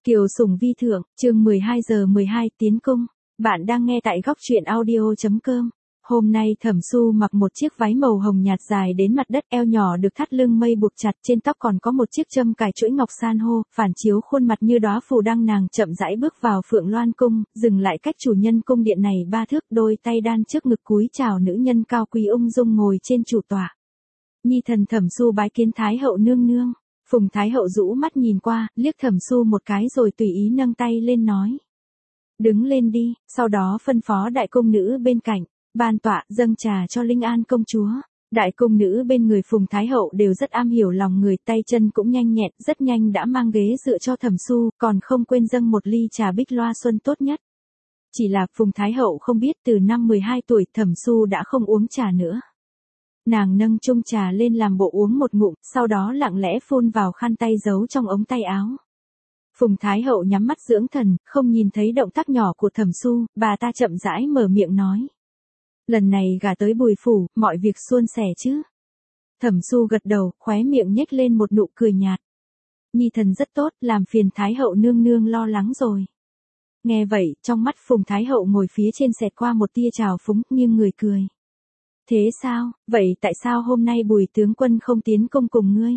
Kiều Sủng Vi thượng, chương 12 giờ 12 tiến cung. Bạn đang nghe tại góc truyện audio.com. Hôm nay Thẩm Xu mặc một chiếc váy màu hồng nhạt dài đến mặt đất, eo nhỏ được thắt lưng mây buộc chặt, trên tóc còn có một chiếc châm cài chuỗi ngọc san hô, phản chiếu khuôn mặt như đóa phù đăng. Nàng chậm rãi bước vào Phượng Loan cung, dừng lại cách chủ nhân cung điện này 3 thước, đôi tay đan trước ngực cúi chào nữ nhân cao quý ung dung ngồi trên chủ tọa. Nhi thần Thẩm Xu bái kiến Thái hậu nương nương. Phùng Thái hậu rũ mắt nhìn qua, liếc Thẩm Xu một cái rồi tùy ý nâng tay lên nói: "Đứng lên đi." Sau đó phân phó đại cung nữ bên cạnh: "Ban tọa, dâng trà cho Linh An công chúa." Đại cung nữ bên người Phùng Thái hậu đều rất am hiểu lòng người, tay chân cũng nhanh nhẹn, rất nhanh đã mang ghế dựa cho Thẩm Xu, còn không quên dâng một ly trà bích loa xuân tốt nhất. Chỉ là Phùng Thái hậu không biết từ năm 12 tuổi Thẩm Xu đã không uống trà nữa. Nàng nâng chung trà lên làm bộ uống một ngụm, sau đó lặng lẽ phun vào khăn tay giấu trong ống tay áo. Phùng Thái hậu nhắm mắt dưỡng thần, không nhìn thấy động tác nhỏ của Thẩm Xu, bà ta chậm rãi mở miệng nói: "Lần này gả tới Bùi phủ, mọi việc suôn sẻ chứ?" Thẩm Xu gật đầu, khóe miệng nhếch lên một nụ cười nhạt. "Nhi thần rất tốt, làm phiền Thái hậu nương nương lo lắng rồi." Nghe vậy, trong mắt Phùng Thái hậu ngồi phía trên xẹt qua một tia trào phúng, nhưng người cười. "Thế sao, vậy tại sao hôm nay Bùi tướng quân không tiến cung cùng ngươi?"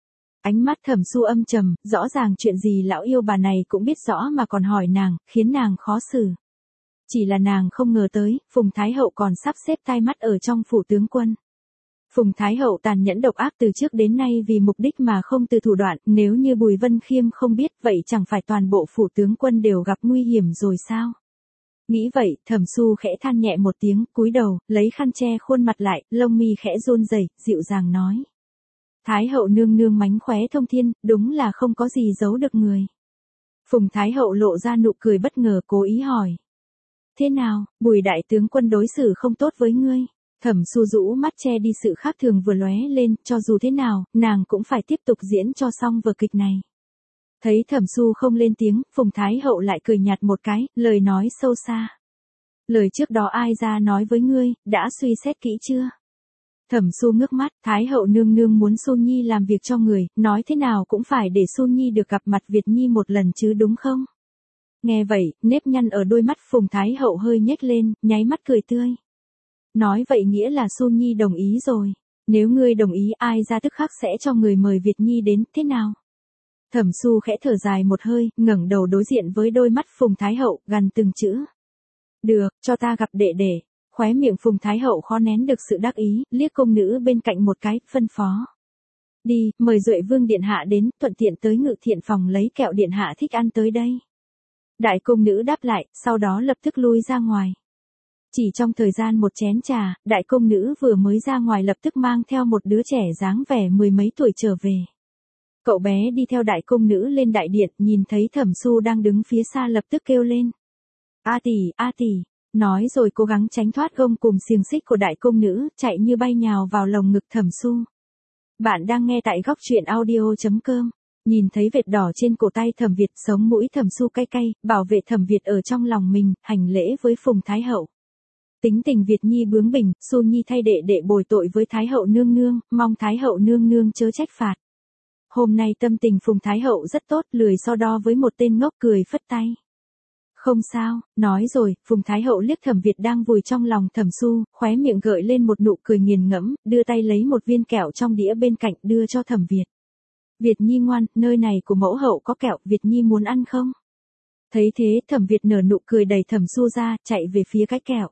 Ánh mắt Thẩm Xu âm trầm, rõ ràng chuyện gì lão yêu bà này cũng biết rõ mà còn hỏi nàng, khiến nàng khó xử. Chỉ là nàng không ngờ tới, Phùng Thái hậu còn sắp xếp tai mắt ở trong phủ tướng quân. Phùng Thái hậu tàn nhẫn độc ác từ trước đến nay vì mục đích mà không từ thủ đoạn, nếu như Bùi Vân Khiêm không biết, vậy chẳng phải toàn bộ phủ tướng quân đều gặp nguy hiểm rồi sao? Nghĩ vậy, Thẩm Xu khẽ than nhẹ một tiếng, cúi đầu, lấy khăn che khuôn mặt lại, lông mi khẽ run rẩy, dịu dàng nói: "Thái hậu nương nương mánh khóe thông thiên, đúng là không có gì giấu được người." Phùng Thái hậu lộ ra nụ cười bất ngờ, cố ý hỏi: "Thế nào, Bùi đại tướng quân đối xử không tốt với ngươi?" Thẩm Xu rũ mắt che đi sự khác thường vừa lóe lên, cho dù thế nào, nàng cũng phải tiếp tục diễn cho xong vở kịch này. Thấy Thẩm Xu không lên tiếng, Phùng Thái hậu lại cười nhạt một cái, lời nói sâu xa: "Lời trước đó ai ra nói với ngươi, đã suy xét kỹ chưa?" Thẩm Xu ngước mắt, Thái hậu nương nương muốn Xu Nhi làm việc cho người, nói thế nào cũng phải để Xu Nhi được gặp mặt Việt Nhi một lần chứ đúng không? Nghe vậy, nếp nhăn ở đôi mắt Phùng Thái hậu hơi nhếch lên, nháy mắt cười tươi. "Nói vậy nghĩa là Xu Nhi đồng ý rồi. Nếu ngươi đồng ý, ai ra tức khắc sẽ cho người mời Việt Nhi đến, thế nào?" Thẩm Xu khẽ thở dài một hơi, ngẩng đầu đối diện với đôi mắt Phùng Thái hậu, gằn từng chữ: "Được, cho ta gặp đệ đệ." Khóe miệng Phùng Thái hậu khó nén được sự đắc ý, liếc cung nữ bên cạnh một cái, phân phó: "Đi, mời Duệ Vương điện hạ đến, thuận tiện tới Ngự Thiện phòng lấy kẹo điện hạ thích ăn tới đây." Đại cung nữ đáp lại, sau đó lập tức lui ra ngoài. Chỉ trong thời gian một chén trà, đại cung nữ vừa mới ra ngoài lập tức mang theo một đứa trẻ dáng vẻ mười mấy tuổi trở về. Cậu bé đi theo đại cung nữ lên đại điện, nhìn thấy Thẩm Xu đang đứng phía xa lập tức kêu lên: "A tỷ, a tỷ." Nói rồi cố gắng tránh thoát gông cùm xiềng xích của đại cung nữ, chạy như bay nhào vào lồng ngực Thẩm Xu. Bạn đang nghe tại góc truyện audio.com. Nhìn thấy vệt đỏ trên cổ tay Thẩm Việt, sống mũi Thẩm Xu cay cay, bảo vệ Thẩm Việt ở trong lòng mình, hành lễ với Phùng Thái hậu. Tính tình Việt Nhi bướng bỉnh, Xu Nhi thay đệ đệ bồi tội với Thái hậu nương nương, mong Thái hậu nương nương chớ trách phạt. Hôm nay tâm tình Phùng Thái hậu rất tốt, lười so đo với một tên ngốc, cười phất tay. "Không sao." Nói rồi, Phùng Thái hậu liếc Thẩm Việt đang vùi trong lòng Thẩm Xu, khóe miệng gợi lên một nụ cười nghiền ngẫm, đưa tay lấy một viên kẹo trong đĩa bên cạnh đưa cho Thẩm Việt. "Việt Nhi ngoan, nơi này của mẫu hậu có kẹo, Việt Nhi muốn ăn không?" Thấy thế, Thẩm Việt nở nụ cười đẩy Thẩm Xu ra, chạy về phía cái kẹo.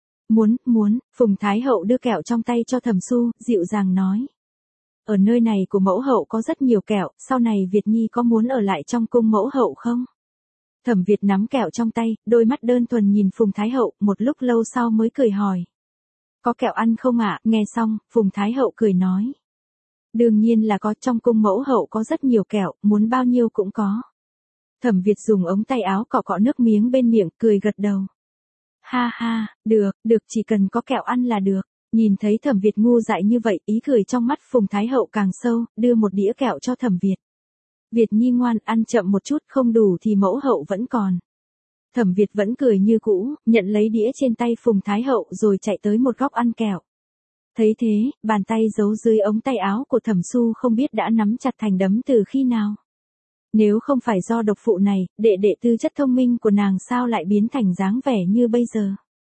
Muốn." Phùng Thái hậu đưa kẹo trong tay cho Thẩm Xu, dịu dàng nói: "Ở nơi này của mẫu hậu có rất nhiều kẹo, sau này Việt Nhi có muốn ở lại trong cung mẫu hậu không?" Thẩm Việt nắm kẹo trong tay, đôi mắt đơn thuần nhìn Phùng Thái hậu, một lúc lâu sau mới cười hỏi: "Có kẹo ăn không ạ?" Nghe xong, Phùng Thái hậu cười nói: "Đương nhiên là có, trong cung mẫu hậu có rất nhiều kẹo, muốn bao nhiêu cũng có." Thẩm Việt dùng ống tay áo cọ cọ nước miếng bên miệng, cười gật đầu. "Ha ha, được, chỉ cần có kẹo ăn là được." Nhìn thấy Thẩm Việt ngu dại như vậy, ý cười trong mắt Phùng Thái hậu càng sâu, đưa một đĩa kẹo cho Thẩm Việt. "Việt Nhi ngoan, ăn chậm một chút, không đủ thì mẫu hậu vẫn còn." Thẩm Việt vẫn cười như cũ, nhận lấy đĩa trên tay Phùng Thái hậu rồi chạy tới một góc ăn kẹo. Thấy thế, bàn tay giấu dưới ống tay áo của Thẩm Xu không biết đã nắm chặt thành đấm từ khi nào. Nếu không phải do độc phụ này, đệ đệ tư chất thông minh của nàng sao lại biến thành dáng vẻ như bây giờ.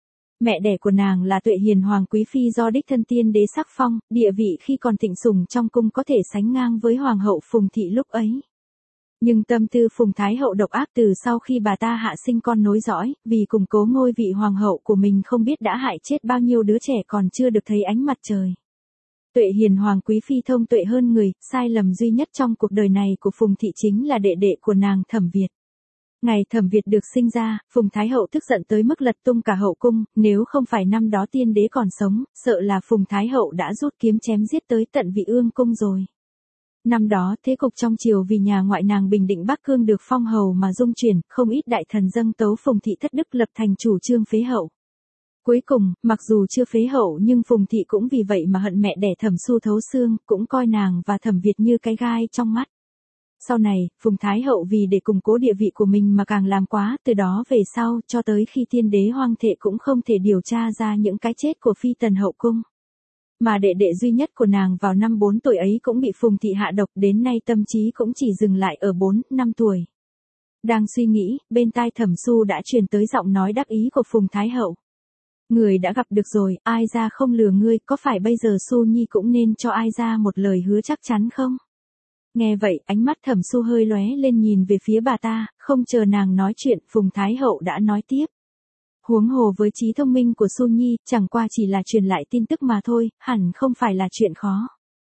Mẹ đẻ của nàng là Tuệ Hiền Hoàng Quý Phi do đích thân tiên đế sắc phong, địa vị khi còn thịnh sủng trong cung có thể sánh ngang với Hoàng hậu Phùng Thị lúc ấy. Nhưng tâm tư Phùng Thái hậu độc ác từ sau khi bà ta hạ sinh con nối dõi, vì củng cố ngôi vị hoàng hậu của mình không biết đã hại chết bao nhiêu đứa trẻ còn chưa được thấy ánh mặt trời. Tuệ Hiền Hoàng Quý Phi thông tuệ hơn người, sai lầm duy nhất trong cuộc đời này của Phùng Thị chính là đệ đệ của nàng Thẩm Việt. Ngày Thẩm Việt được sinh ra, Phùng Thái hậu tức giận tới mức lật tung cả hậu cung, nếu không phải năm đó tiên đế còn sống, sợ là Phùng Thái hậu đã rút kiếm chém giết tới tận Vị Ương cung rồi. Năm đó thế cục trong triều vì nhà ngoại nàng Bình Định Bắc Cương được phong hầu mà dung chuyển, không ít đại thần dâng tấu Phùng Thị thất đức lập thành chủ trương phế hậu. Cuối cùng, mặc dù chưa phế hậu nhưng Phùng Thị cũng vì vậy mà hận mẹ đẻ Thẩm Xu thấu xương, cũng coi nàng và Thẩm Việt như cái gai trong mắt. Sau này, Phùng Thái hậu vì để củng cố địa vị của mình mà càng làm quá, từ đó về sau, cho tới khi tiên đế hoang thệ cũng không thể điều tra ra những cái chết của phi tần hậu cung. Mà đệ đệ duy nhất của nàng vào năm 4 tuổi ấy cũng bị Phùng Thị hạ độc, đến nay tâm trí cũng chỉ dừng lại ở 4-5 tuổi. Đang suy nghĩ, bên tai Thẩm Xu đã truyền tới giọng nói đắc ý của Phùng Thái hậu. Người đã gặp được rồi, ai ra không lừa ngươi, có phải bây giờ Xu Nhi cũng nên cho ai ra một lời hứa chắc chắn không? Nghe vậy, ánh mắt Thẩm Xu hơi lóe lên nhìn về phía bà ta, không chờ nàng nói chuyện, Phùng Thái hậu đã nói tiếp. Huống hồ với trí thông minh của Xu Nhi, chẳng qua chỉ là truyền lại tin tức mà thôi, hẳn không phải là chuyện khó.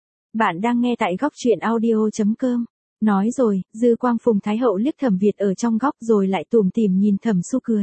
Bạn đang nghe tại góc truyện audio.com. Nói rồi, dư quang Phùng Thái hậu liếc Thẩm Việt ở trong góc rồi lại tủm tỉm nhìn Thẩm Xu cười.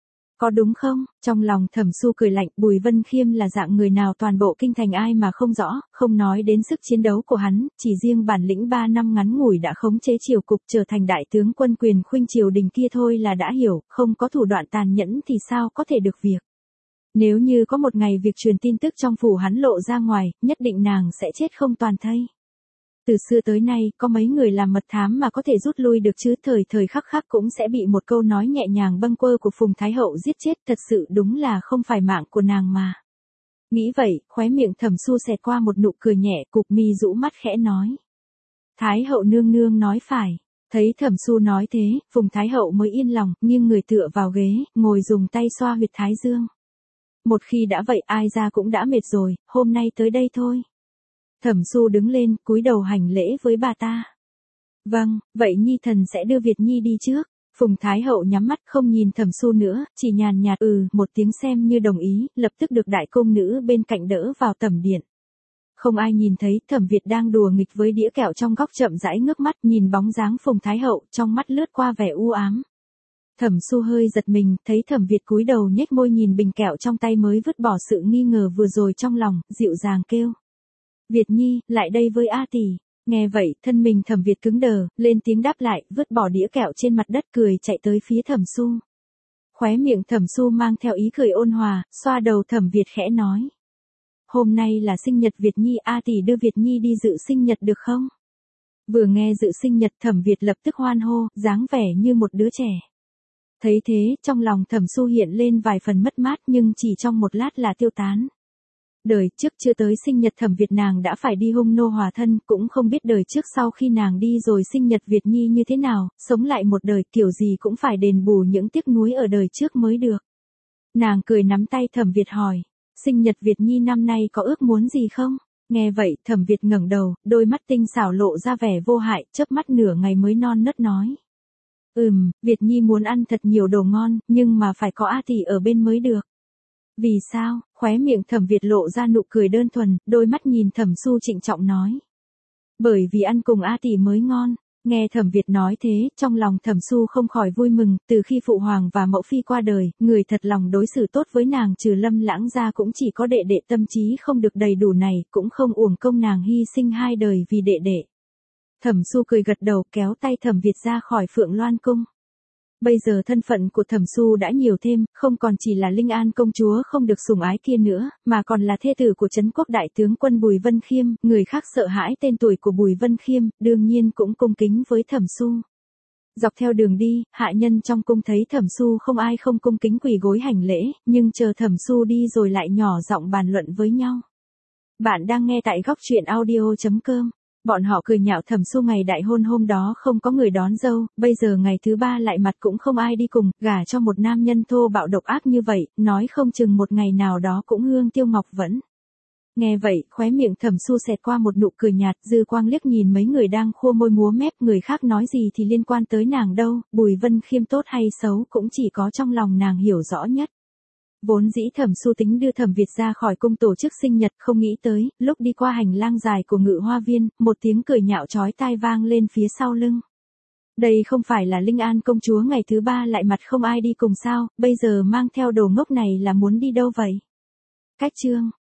Có đúng không? Trong lòng Thẩm Xu cười lạnh, Bùi Vân Khiêm là dạng người nào toàn bộ kinh thành ai mà không rõ, không nói đến sức chiến đấu của hắn, chỉ riêng bản lĩnh 3 năm ngắn ngủi đã khống chế triều cục trở thành đại tướng quân quyền khuynh triều đình kia thôi là đã hiểu, không có thủ đoạn tàn nhẫn thì sao có thể được việc. Nếu như có một ngày việc truyền tin tức trong phủ hắn lộ ra ngoài, nhất định nàng sẽ chết không toàn thây. Từ xưa tới nay, có mấy người làm mật thám mà có thể rút lui được chứ, thời thời khắc khắc cũng sẽ bị một câu nói nhẹ nhàng bâng quơ của Phùng Thái hậu giết chết, thật sự đúng là không phải mạng của nàng mà. Nghĩ vậy, khóe miệng Thẩm Xu xẹt qua một nụ cười nhẹ, cụp mi rũ mắt khẽ nói. Thái hậu nương nương nói phải. Thấy Thẩm Xu nói thế, Phùng Thái hậu mới yên lòng, nghiêng người tựa vào ghế, ngồi dùng tay xoa huyệt thái dương. Một khi đã vậy ai ra cũng đã mệt rồi, hôm nay tới đây thôi. Thẩm Xu đứng lên, cúi đầu hành lễ với bà ta. Vâng, vậy Nhi thần sẽ đưa Việt Nhi đi trước. Phùng Thái hậu nhắm mắt không nhìn Thẩm Xu nữa, chỉ nhàn nhạt một tiếng xem như đồng ý, lập tức được đại công nữ bên cạnh đỡ vào tẩm điện. Không ai nhìn thấy, Thẩm Việt đang đùa nghịch với đĩa kẹo trong góc chậm rãi ngước mắt nhìn bóng dáng Phùng Thái hậu, trong mắt lướt qua vẻ u ám. Thẩm Xu hơi giật mình, thấy Thẩm Việt cúi đầu nhếch môi nhìn bình kẹo trong tay mới vứt bỏ sự nghi ngờ vừa rồi trong lòng, dịu dàng kêu. Việt Nhi, lại đây với A tỷ. Nghe vậy, thân mình Thẩm Việt cứng đờ, lên tiếng đáp lại, vứt bỏ đĩa kẹo trên mặt đất cười chạy tới phía Thẩm Xu. Khóe miệng Thẩm Xu mang theo ý cười ôn hòa, xoa đầu Thẩm Việt khẽ nói. Hôm nay là sinh nhật Việt Nhi, A tỷ đưa Việt Nhi đi dự sinh nhật được không? Vừa nghe dự sinh nhật Thẩm Việt lập tức hoan hô, dáng vẻ như một đứa trẻ. Thấy thế, trong lòng Thẩm Xu hiện lên vài phần mất mát nhưng chỉ trong một lát là tiêu tán. Đời trước chưa tới sinh nhật Thẩm Việt nàng đã phải đi hung nô hòa thân, cũng không biết đời trước sau khi nàng đi rồi sinh nhật Việt Nhi như thế nào, sống lại một đời kiểu gì cũng phải đền bù những tiếc nuối ở đời trước mới được. Nàng cười nắm tay Thẩm Việt hỏi, sinh nhật Việt Nhi năm nay có ước muốn gì không? Nghe vậy, Thẩm Việt ngẩng đầu, đôi mắt tinh xảo lộ ra vẻ vô hại, chớp mắt nửa ngày mới non nớt nói. Việt Nhi muốn ăn thật nhiều đồ ngon, nhưng mà phải có A tỷ ở bên mới được. Vì sao? Khóe miệng Thẩm Việt lộ ra nụ cười đơn thuần, đôi mắt nhìn Thẩm Xu trịnh trọng nói. Bởi vì ăn cùng A tỷ mới ngon. Nghe Thẩm Việt nói thế, trong lòng Thẩm Xu không khỏi vui mừng, từ khi phụ hoàng và mẫu phi qua đời, người thật lòng đối xử tốt với nàng trừ Lâm Lãng ra cũng chỉ có đệ đệ, tâm trí không được đầy đủ này, cũng không uổng công nàng hy sinh 2 đời vì đệ đệ. Thẩm Xu cười gật đầu, kéo tay Thẩm Việt ra khỏi Phượng Loan cung. Bây giờ thân phận của Thẩm Xu đã nhiều thêm, không còn chỉ là Linh An công chúa không được sủng ái kia nữa, mà còn là thê tử của Trấn Quốc đại tướng quân Bùi Vân Khiêm, người khác sợ hãi tên tuổi của Bùi Vân Khiêm, đương nhiên cũng cung kính với Thẩm Xu. Dọc theo đường đi, hạ nhân trong cung thấy Thẩm Xu không ai không cung kính quỳ gối hành lễ, nhưng chờ Thẩm Xu đi rồi lại nhỏ giọng bàn luận với nhau. Bạn đang nghe tại góc truyện audio.com. Bọn họ cười nhạo Thẩm Xu ngày đại hôn hôm đó không có người đón dâu, bây giờ ngày thứ ba lại mặt cũng không ai đi cùng, gả cho một nam nhân thô bạo độc ác như vậy, nói không chừng một ngày nào đó cũng hương tiêu ngọc vẫn. Nghe vậy, khóe miệng Thẩm Xu xẹt qua một nụ cười nhạt, dư quang liếc nhìn mấy người đang khua môi múa mép, người khác nói gì thì liên quan tới nàng đâu, Bùi Vân Khiêm tốt hay xấu cũng chỉ có trong lòng nàng hiểu rõ nhất. Vốn dĩ Thẩm Xu tính đưa Thẩm Việt ra khỏi cung tổ chức sinh nhật, không nghĩ tới, lúc đi qua hành lang dài của Ngự Hoa Viên, một tiếng cười nhạo chói tai vang lên phía sau lưng. Đây không phải là Linh An công chúa ngày thứ ba lại mặt không ai đi cùng sao, bây giờ mang theo đồ ngốc này là muốn đi đâu vậy? Cách chương